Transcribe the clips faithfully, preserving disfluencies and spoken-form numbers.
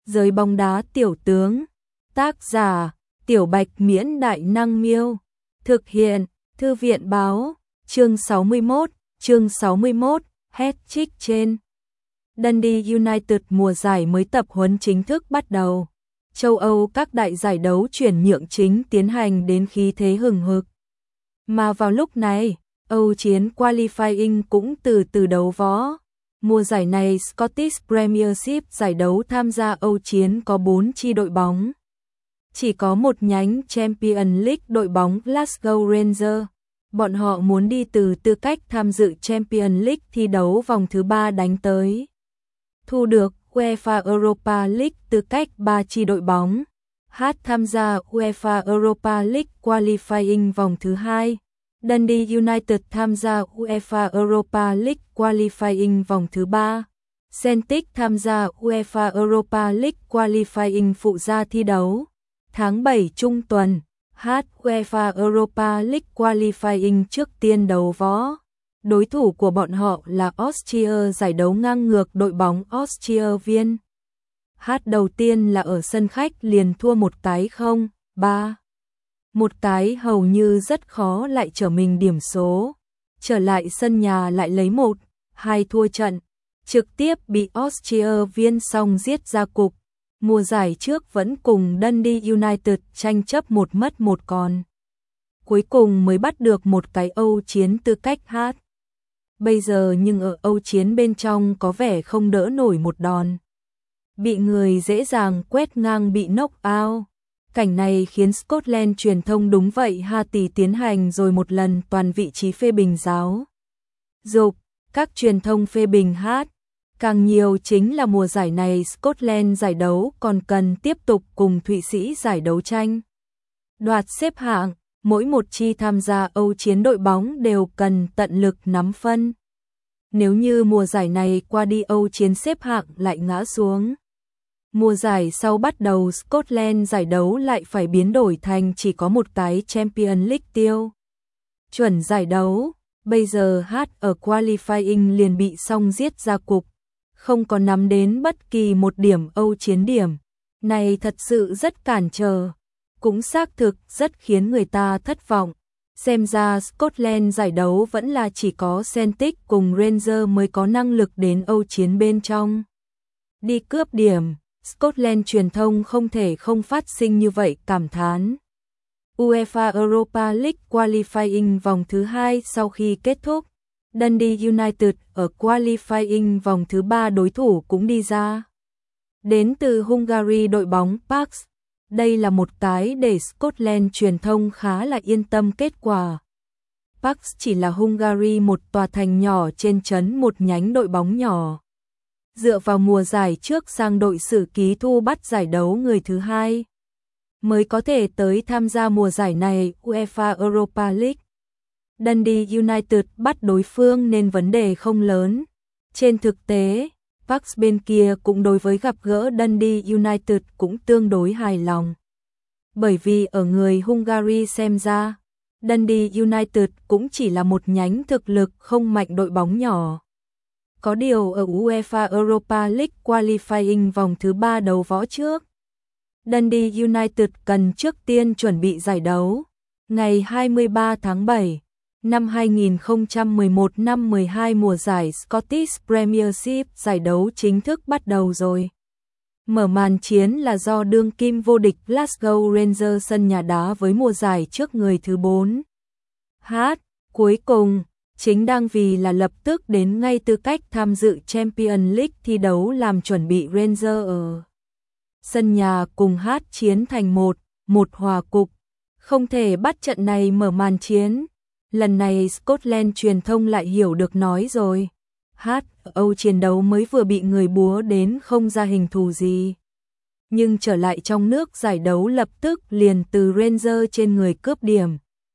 Giới bóng đá tiểu tướng. Tác giả: Tiểu Bạch Miễn Đại Năng Miêu. Thực hiện: Thư viện Báo. Chương sáu mươi mốt. Chương sáu mươi mốt. Hat-trick trên. Dundee United mùa giải mới tập huấn chính thức bắt đầu. Châu Âu các đại giải đấu chuyển nhượng chính tiến hành đến khí thế hừng hực. Mà vào lúc này, Âu chiến qualifying cũng từ từ đấu võ. Mùa giải này Scottish Premiership giải đấu tham gia Âu chiến có bốn chi đội bóng. Chỉ có một nhánh Champions League đội bóng Glasgow Rangers. Bọn họ muốn đi từ tư cách tham dự Champions League thi đấu vòng thứ ba đánh tới. Thu được UEFA Europa League tư cách ba chi đội bóng. Hát tham gia UEFA Europa League Qualifying vòng thứ hai. Dundee United tham gia UEFA Europa League Qualifying vòng thứ ba. Celtic tham gia UEFA Europa League Qualifying phụ gia thi đấu. Tháng bảy trung tuần, Hát UEFA Europa League Qualifying trước tiên đấu võ. Đối thủ của bọn họ là Austria giải đấu ngang ngược đội bóng Austria Viên. Hát đầu tiên là ở sân khách liền thua một cái không, ba. Một cái hầu như rất khó lại trở mình điểm số. Trở lại sân nhà lại lấy một, hai thua trận. Trực tiếp bị Austria Viên song giết ra cục. Mùa giải trước vẫn cùng Dundee United tranh chấp một mất một còn. Cuối cùng mới bắt được một cái Âu chiến tư cách Hát. Bây giờ nhưng ở Âu chiến bên trong có vẻ không đỡ nổi một đòn. Bị người dễ dàng quét ngang bị knock out. Cảnh này khiến Scotland truyền thông đúng vậy ha tỷ tiến hành rồi một lần toàn vị trí phê bình giáo dục. Các truyền thông phê bình Hát. Càng nhiều chính là mùa giải này Scotland giải đấu còn cần tiếp tục cùng Thụy Sĩ giải đấu tranh. Đoạt xếp hạng, mỗi một chi tham gia Âu chiến đội bóng đều cần tận lực nắm phân. Nếu như mùa giải này qua đi Âu chiến xếp hạng lại ngã xuống. Mùa giải sau bắt đầu Scotland giải đấu lại phải biến đổi thành chỉ có một cái Champions League tiêu. Chuẩn giải đấu, bây giờ Hát ở qualifying liền bị song giết ra cục. Không có nắm đến bất kỳ một điểm Âu chiến điểm. Này thật sự rất cản trở. Cũng xác thực rất khiến người ta thất vọng. Xem ra Scotland giải đấu vẫn là chỉ có Celtic cùng Rangers mới có năng lực đến Âu chiến bên trong. Đi cướp điểm, Scotland truyền thông không thể không phát sinh như vậy cảm thán. UEFA Europa League Qualifying vòng thứ hai sau khi kết thúc. Dundee United ở qualifying vòng thứ ba đối thủ cũng đi ra. Đến từ Hungary đội bóng Pax. Đây là một cái để Scotland truyền thông khá là yên tâm kết quả. Pax chỉ là Hungary một tòa thành nhỏ trên trấn một nhánh đội bóng nhỏ. Dựa vào mùa giải trước sang đội sử ký thu bắt giải đấu người thứ hai. Mới có thể tới tham gia mùa giải này UEFA Europa League. Dundee United bắt đối phương nên vấn đề không lớn. Trên thực tế, Pax bên kia cũng đối với gặp gỡ Dundee United cũng tương đối hài lòng. Bởi vì ở người Hungary xem ra, Dundee United cũng chỉ là một nhánh thực lực không mạnh đội bóng nhỏ. Có điều ở UEFA Europa League Qualifying vòng thứ ba đấu võ trước, Dundee United cần trước tiên chuẩn bị giải đấu. Ngày hai mươi ba tháng bảy năm hai nghìn không trăm mười một năm mười hai mùa giải Scottish Premiership giải đấu chính thức bắt đầu rồi. Mở màn chiến là do đương kim vô địch Glasgow Rangers sân nhà đá với mùa giải trước người thứ bốn. Hát, cuối cùng, chính đang vì là lập tức đến ngay tư cách tham dự Champions League thi đấu làm chuẩn bị Rangers ở sân nhà cùng Hát chiến thành một, một hòa cục. Không thể bắt trận này mở màn chiến. Lần này Scotland truyền thông lại hiểu được nói rồi. Hát ở Âu chiến đấu mới vừa bị người búa đến không ra hình thù gì. Nhưng trở lại trong nước giải đấu lập tức liền từ Rangers trên người cướp điểm.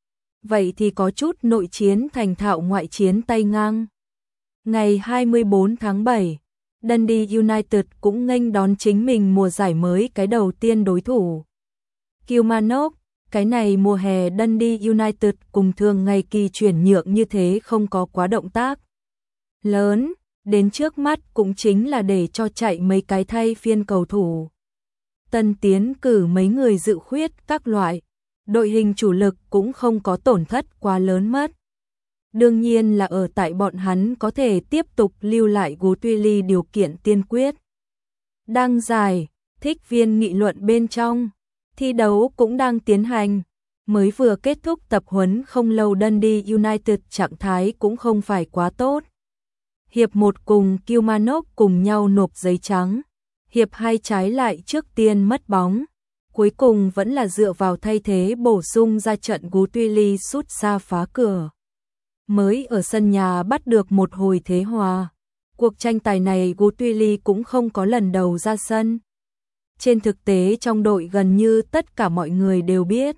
Vậy thì có chút nội chiến thành thạo ngoại chiến tay ngang. Ngày hai mươi bốn tháng bảy, Dundee United cũng nghênh đón chính mình mùa giải mới cái đầu tiên đối thủ. Kilmarnock. Cái này mùa hè Dundee United cùng thường ngày kỳ chuyển nhượng như thế không có quá động tác lớn, đến trước mắt cũng chính là để cho chạy mấy cái thay phiên cầu thủ. tân tiến cử mấy người dự khuyết các loại, đội hình chủ lực cũng không có tổn thất quá lớn mất. Đương nhiên là ở tại bọn hắn có thể tiếp tục lưu lại Guttuli điều kiện tiên quyết. Đang giải, thích viên nghị luận bên trong, thi đấu cũng đang tiến hành. Mới vừa kết thúc tập huấn không lâu, Dundee United trạng thái cũng không phải quá tốt. Hiệp một cùng Kilmarnock cùng nhau nộp giấy trắng. Hiệp hai trái lại trước tiên mất bóng. Cuối cùng vẫn là dựa vào thay thế bổ sung ra trận Guttuli sút xa phá cửa. Mới ở sân nhà bắt được một hồi thế hòa. Cuộc tranh tài này Guttuli cũng không có lần đầu ra sân. Trên thực tế trong đội gần như tất cả mọi người đều biết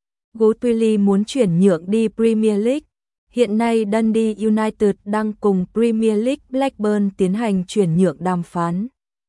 Guttuli muốn chuyển nhượng đi Premier League. Hiện nay Dundee United đang cùng Premier League Blackburn tiến hành chuyển nhượng đàm phán.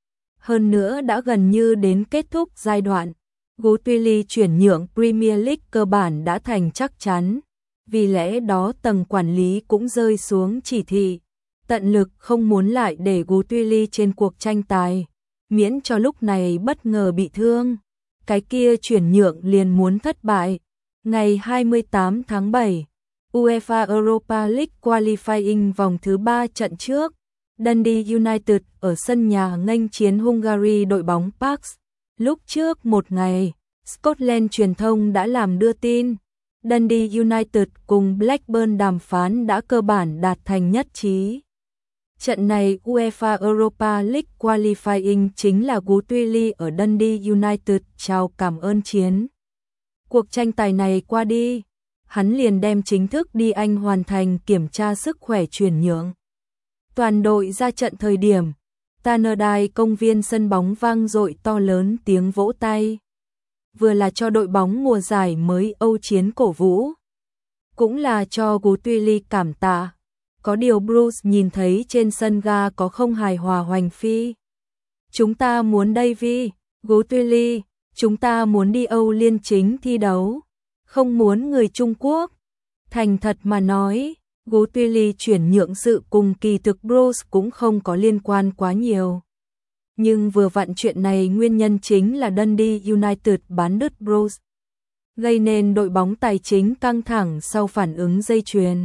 Hơn nữa đã gần như đến kết thúc giai đoạn. Guttuli chuyển nhượng Premier League cơ bản đã thành chắc chắn. Vì lẽ đó tầng quản lý cũng rơi xuống chỉ thị, tận lực không muốn lại để Guttuli trên cuộc tranh tài, miễn cho lúc này bất ngờ bị thương. Cái kia chuyển nhượng liền muốn thất bại. Ngày hai mươi tám tháng bảy, UEFA Europa League Qualifying vòng thứ ba trận trước, Dundee United ở sân nhà nghênh chiến Hungary đội bóng Parks. Lúc trước một ngày, Scotland truyền thông đã làm đưa tin, Dundee United cùng Blackburn đàm phán đã cơ bản đạt thành nhất trí. Trận này UEFA Europa League Qualifying chính là Guttuli ở Dundee United chào cảm ơn chiến. Cuộc tranh tài này qua đi, hắn liền đem chính thức đi Anh hoàn thành kiểm tra sức khỏe chuyển nhượng. Toàn đội ra trận thời điểm, Tannerdie công viên sân bóng vang dội to lớn tiếng vỗ tay. Vừa là cho đội bóng mùa giải mới Âu chiến cổ vũ, cũng là cho Guttuli cảm tạ. Có điều Bruce nhìn thấy trên sân ga có không hài hòa hoành phi. Chúng ta muốn Davy, Guttuli, chúng ta muốn đi Âu Liên chính thi đấu, không muốn người Trung Quốc. Thành thật mà nói, Guttuli chuyển nhượng sự cùng kỳ thực Bruce cũng không có liên quan quá nhiều. Nhưng vừa vặn chuyện này nguyên nhân chính là Dundee United bán đứt Bruce, gây nên đội bóng tài chính căng thẳng sau phản ứng dây chuyền.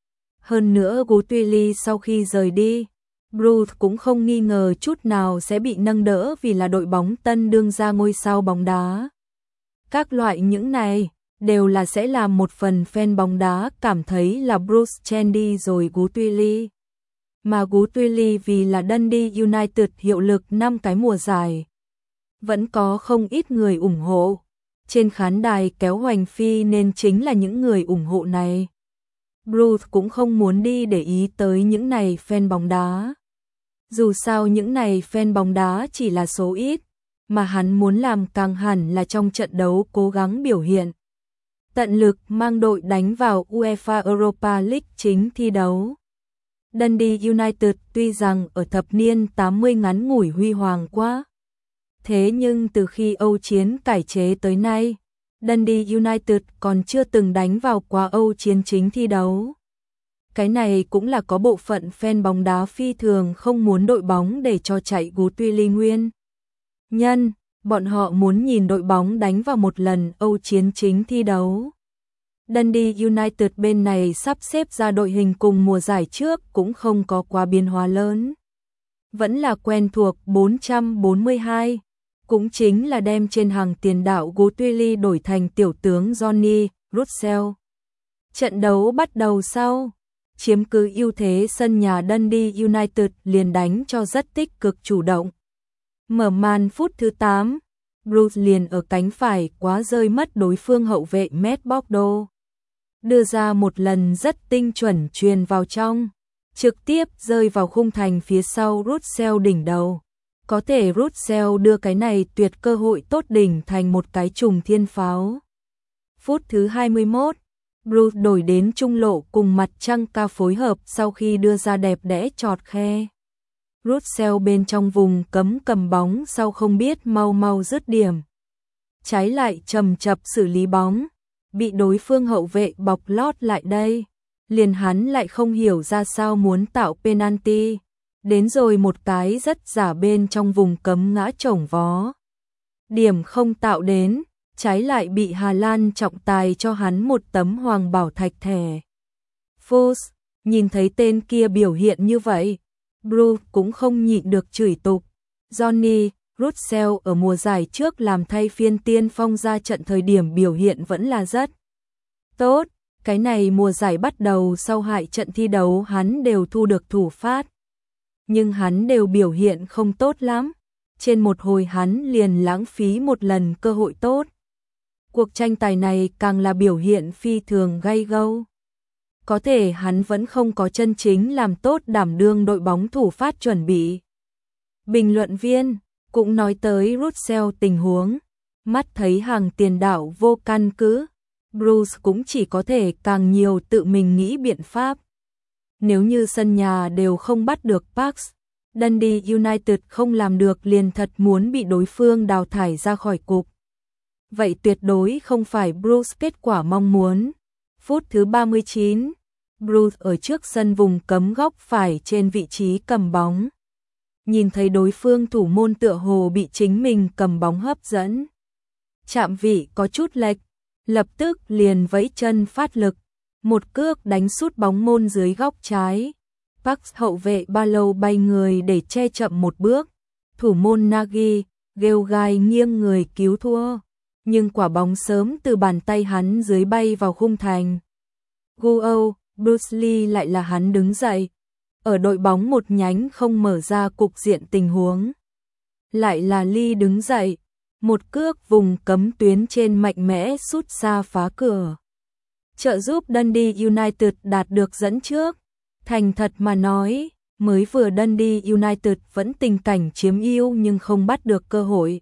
Hơn nữa Guttuli sau khi rời đi, Bruce cũng không nghi ngờ chút nào sẽ bị nâng đỡ vì là đội bóng tân đương ra ngôi sao bóng đá. Các loại những này đều là sẽ làm một phần fan bóng đá cảm thấy là Bruce chen đi rồi Guttuli. Mà Guttuli vì là Dundee United hiệu lực năm cái mùa giải, vẫn có không ít người ủng hộ. Trên khán đài kéo hoành phi nên chính là những người ủng hộ này. Bruce cũng không muốn đi để ý tới những này fan bóng đá. Dù sao những này fan bóng đá chỉ là số ít, mà hắn muốn làm càng hẳn là trong trận đấu cố gắng biểu hiện. Tận lực mang đội đánh vào UEFA Europa League chính thi đấu. Dundee United tuy rằng ở thập niên tám mươi ngắn ngủi huy hoàng quá. Thế nhưng từ khi Âu chiến cải chế tới nay, Dundee United còn chưa từng đánh vào quá Âu chiến chính thi đấu. Cái này cũng là có bộ phận fan bóng đá phi thường không muốn đội bóng để cho chạy Guttuli nguyên nhân, bọn họ muốn nhìn đội bóng đánh vào một lần Âu chiến chính thi đấu. Dundee United bên này sắp xếp ra đội hình cùng mùa giải trước cũng không có quá biến hóa lớn. Vẫn là quen thuộc bốn trăm bốn mươi hai, cũng chính là đem trên hàng tiền đạo Guttuli đổi thành tiểu tướng Johnny Russell. Trận đấu bắt đầu sau, chiếm cứ ưu thế sân nhà Dundee United liền đánh cho rất tích cực chủ động. Mở màn phút thứ tám, Bruce liền ở cánh phải quá rơi mất đối phương hậu vệ Matt Bordeaux. Đưa ra một lần rất tinh chuẩn truyền vào trong, trực tiếp rơi vào khung thành phía sau Russell đỉnh đầu. Có thể Russell đưa cái này tuyệt cơ hội tốt đỉnh thành một cái trùng thiên pháo. Phút thứ hai mươi mốt, Bruce đổi đến trung lộ cùng mặt trăng ca phối hợp sau khi đưa ra đẹp đẽ chọt khe. Russell bên trong vùng cấm cầm bóng sau không biết mau mau dứt điểm. Trái lại chầm chập xử lý bóng, bị đối phương hậu vệ bọc lót lại đây. Liền hắn lại không hiểu ra sao muốn tạo penalty. Đến rồi một cái rất giả bên trong vùng cấm ngã chổng vó. điểm không tạo đến, trái lại bị Hà Lan trọng tài cho hắn một tấm hoàng bảo thạch thẻ. Foos, nhìn thấy tên kia biểu hiện như vậy, Bruce cũng không nhịn được chửi tục. Johnny Russell ở mùa giải trước làm thay phiên tiên phong ra trận thời điểm biểu hiện vẫn là rất tốt. Cái này mùa giải bắt đầu sau hai trận thi đấu hắn đều thu được thủ phát. Nhưng hắn đều biểu hiện không tốt lắm. Trên một hồi hắn liền lãng phí một lần cơ hội tốt. Cuộc tranh tài này càng là biểu hiện phi thường gay gâu. Có thể hắn vẫn không có chân chính làm tốt đảm đương đội bóng thủ phát chuẩn bị. Bình luận viên cũng nói tới Russell tình huống, mắt thấy hàng tiền đạo vô căn cứ, Bruce cũng chỉ có thể càng nhiều tự mình nghĩ biện pháp. Nếu như sân nhà đều không bắt được Parks, Dundee United không làm được liền thật muốn bị đối phương đào thải ra khỏi cục. Vậy tuyệt đối không phải Bruce kết quả mong muốn. Phút thứ ba mươi chín, Bruce ở trước sân vùng cấm góc phải trên vị trí cầm bóng. Nhìn thấy đối phương thủ môn tựa hồ bị chính mình cầm bóng hấp dẫn. Chạm vị có chút lệch, lập tức liền vẫy chân phát lực, một cước đánh sút bóng môn dưới góc trái. Parks hậu vệ ba lâu bay người để che chậm một bước, thủ môn Nagy, Gilgai nghiêng người cứu thua, nhưng quả bóng sớm từ bàn tay hắn dưới bay vào khung thành. Guo, Bruce Lee lại là hắn đứng dậy, ở đội bóng một nhánh không mở ra cục diện tình huống. Lại là Lee đứng dậy, một cước vùng cấm tuyến trên mạnh mẽ sút xa phá cửa. Trợ giúp Dundee United đạt được dẫn trước. Thành thật mà nói, mới vừa Dundee United vẫn tình cảnh chiếm ưu nhưng không bắt được cơ hội.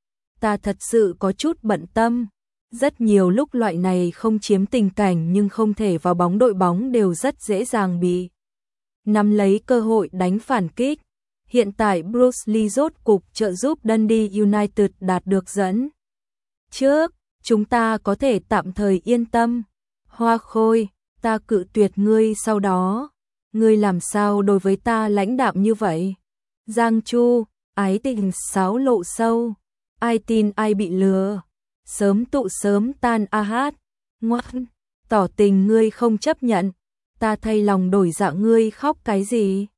Ta thật sự có chút bận tâm. Rất nhiều lúc loại này không chiếm tình cảnh nhưng không thể vào bóng đội bóng đều rất dễ dàng bị nắm lấy cơ hội đánh phản kích. Hiện tại Bruce Lee rốt cục trợ giúp Dundee United đạt được dẫn trước, chúng ta có thể tạm thời yên tâm. Hoa Khôi, ta cự tuyệt ngươi sau đó. Ngươi làm sao đối với ta lãnh đạm như vậy? Giang Chu, ái tình sáo lộ sâu. Ai tin ai bị lừa. Sớm tụ sớm tan a hát. Ngoan, tỏ tình ngươi không chấp nhận. Ta thay lòng đổi dạ ngươi khóc cái gì?